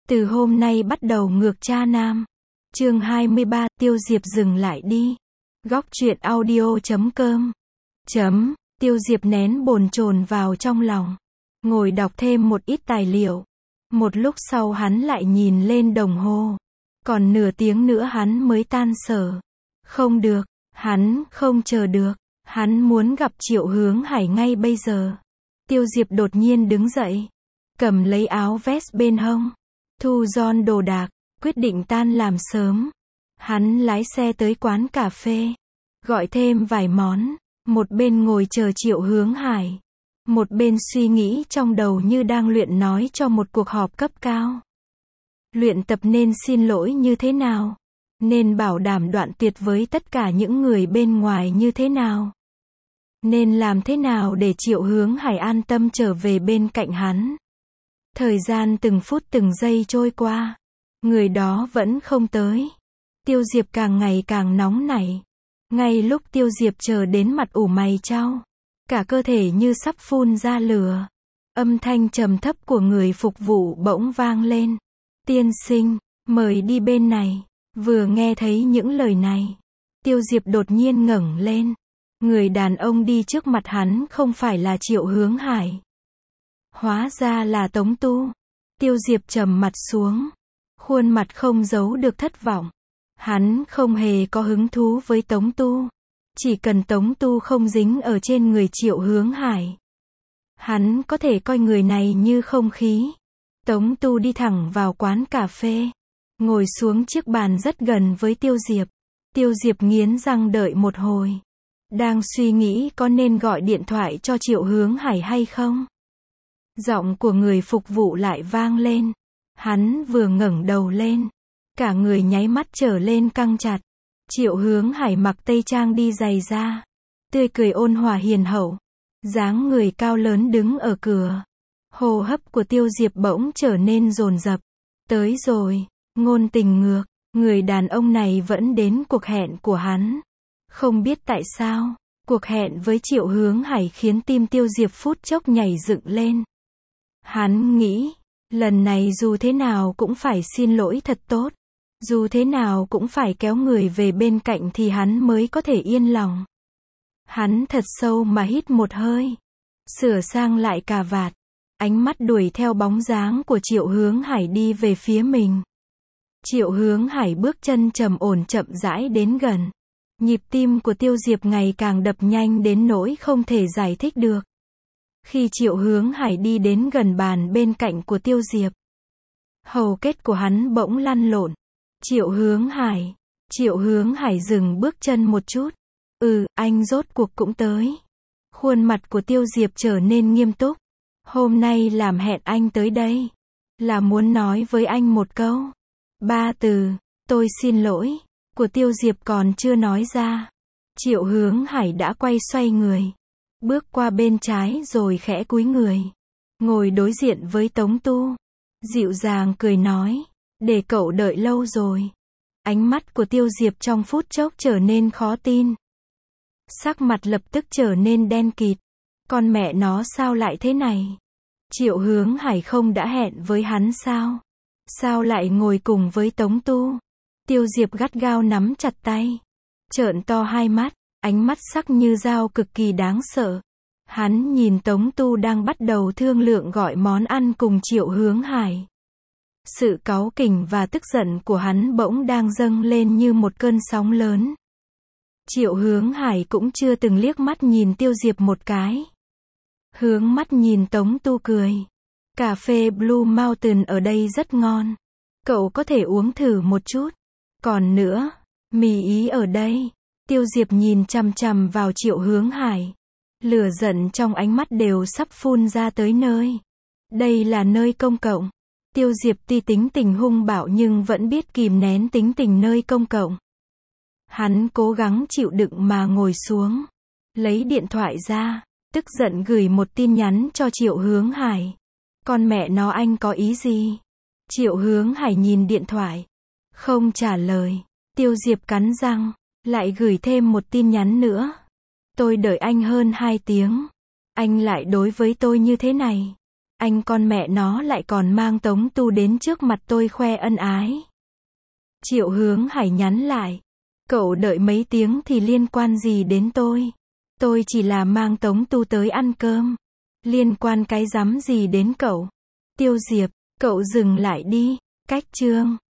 Từ hôm nay bắt đầu ngược cha nam. Chương 23, Tiêu Diệp dừng lại đi. Góc truyện audio.com. Tiêu Diệp nén bồn chồn vào trong lòng. Ngồi đọc thêm một ít tài liệu. Một lúc sau hắn lại nhìn lên đồng hồ. Còn nửa tiếng nữa hắn mới tan sở. Không được, hắn không chờ được. Hắn muốn gặp Triệu Hướng Hải ngay bây giờ. Tiêu Diệp đột nhiên đứng dậy. Cầm lấy áo vest bên hông. Thu gom đồ đạc, quyết định tan làm sớm. Hắn lái xe tới quán cà phê. Gọi thêm vài món. Một bên ngồi chờ Triệu Hướng Hải. Một bên suy nghĩ trong đầu như đang luyện nói cho một cuộc họp cấp cao. Luyện tập nên xin lỗi như thế nào? Nên bảo đảm đoạn tuyệt với tất cả những người bên ngoài như thế nào? Nên làm thế nào để Triệu Hướng Hải an tâm trở về bên cạnh hắn? Thời gian từng phút từng giây trôi qua. Người đó vẫn không tới. Tiêu Diệp càng ngày càng nóng nảy. Ngay lúc Tiêu Diệp chờ đến mặt ủ mày chau. Cả cơ thể như sắp phun ra lửa. Âm thanh trầm thấp của người phục vụ bỗng vang lên. Tiên sinh, mời đi bên này. Vừa nghe thấy những lời này. Tiêu Diệp đột nhiên ngẩng lên. Người đàn ông đi trước mặt hắn không phải là Triệu Hướng Hải. Hóa ra là Tống Tu. Tiêu Diệp trầm mặt xuống. Khuôn mặt không giấu được thất vọng. Hắn không hề có hứng thú với Tống Tu. Chỉ cần Tống Tu không dính ở trên người Triệu Hướng Hải. Hắn có thể coi người này như không khí. Tống Tu đi thẳng vào quán cà phê. Ngồi xuống chiếc bàn rất gần với Tiêu Diệp. Tiêu Diệp nghiến răng đợi một hồi. Đang suy nghĩ có nên gọi điện thoại cho Triệu Hướng Hải hay không. Giọng của người phục vụ lại vang lên. Hắn vừa ngẩng đầu lên. Cả người nháy mắt trở lên căng chặt. Triệu Hướng Hải mặc tây trang đi giày da. Tươi cười ôn hòa hiền hậu. Dáng người cao lớn đứng ở cửa. Hô hấp của Tiêu Diệp bỗng trở nên dồn dập. Tới rồi, ngôn tình ngược. Người đàn ông này vẫn đến cuộc hẹn của hắn. Không biết tại sao, cuộc hẹn với Triệu Hướng Hải khiến tim Tiêu Diệp phút chốc nhảy dựng lên. Hắn nghĩ, lần này dù thế nào cũng phải xin lỗi thật tốt. Dù thế nào cũng phải kéo người về bên cạnh thì hắn mới có thể yên lòng. Hắn thật sâu mà hít một hơi. Sửa sang lại cà vạt. Ánh mắt đuổi theo bóng dáng của Triệu Hướng Hải đi về phía mình. Triệu Hướng Hải bước chân trầm ổn chậm rãi đến gần. Nhịp tim của Tiêu Diệp ngày càng đập nhanh đến nỗi không thể giải thích được. Khi Triệu Hướng Hải đi đến gần bàn bên cạnh của Tiêu Diệp. Hầu kết của hắn bỗng lăn lộn. Triệu Hướng Hải dừng bước chân một chút. Anh rốt cuộc cũng tới. Khuôn mặt của Tiêu Diệp trở nên nghiêm túc. Hôm nay làm hẹn anh tới đây. Là muốn nói với anh một câu. 3 từ, tôi xin lỗi. Của Tiêu Diệp còn chưa nói ra. Triệu Hướng Hải đã quay xoay người. Bước qua bên trái rồi khẽ cúi người. Ngồi đối diện với Tống Tu. Dịu dàng cười nói. Để cậu đợi lâu rồi. Ánh mắt của Tiêu Diệp trong phút chốc trở nên khó tin. Sắc mặt lập tức trở nên đen kịt. Con mẹ nó sao lại thế này? Triệu Hướng Hải không đã hẹn với hắn sao? Sao lại ngồi cùng với Tống Tu? Tiêu Diệp gắt gao nắm chặt tay. Trợn to hai mắt. Ánh mắt sắc như dao cực kỳ đáng sợ. Hắn nhìn Tống Tu đang bắt đầu thương lượng gọi món ăn cùng Triệu Hướng Hải. Sự cáu kỉnh và tức giận của hắn bỗng đang dâng lên như một cơn sóng lớn. Triệu Hướng Hải cũng chưa từng liếc mắt nhìn Tiêu Diệp một cái. Hướng mắt nhìn Tống Tu cười. Cà phê Blue Mountain ở đây rất ngon. Cậu có thể uống thử một chút. Còn nữa, mì Ý ở đây. Tiêu Diệp nhìn chằm chằm vào Triệu Hướng Hải. Lửa giận trong ánh mắt đều sắp phun ra tới nơi. Đây là nơi công cộng. Tiêu Diệp tuy tính tình hung bạo nhưng vẫn biết kìm nén tính tình nơi công cộng. Hắn cố gắng chịu đựng mà ngồi xuống. Lấy điện thoại ra. Tức giận gửi một tin nhắn cho Triệu Hướng Hải. Con mẹ nó anh có ý gì? Triệu Hướng Hải nhìn điện thoại. Không trả lời. Tiêu Diệp cắn răng. Lại gửi thêm một tin nhắn nữa. Tôi đợi anh hơn 2 tiếng. Anh lại đối với tôi như thế này. Anh con mẹ nó lại còn mang Tống Tu đến trước mặt tôi khoe ân ái. Triệu Hướng Hải nhắn lại. Cậu đợi mấy tiếng thì liên quan gì đến tôi? Tôi chỉ là mang Tống Tu tới ăn cơm. Liên quan cái rắm gì đến cậu? Tiêu Diệp, cậu dừng lại đi. Cách chương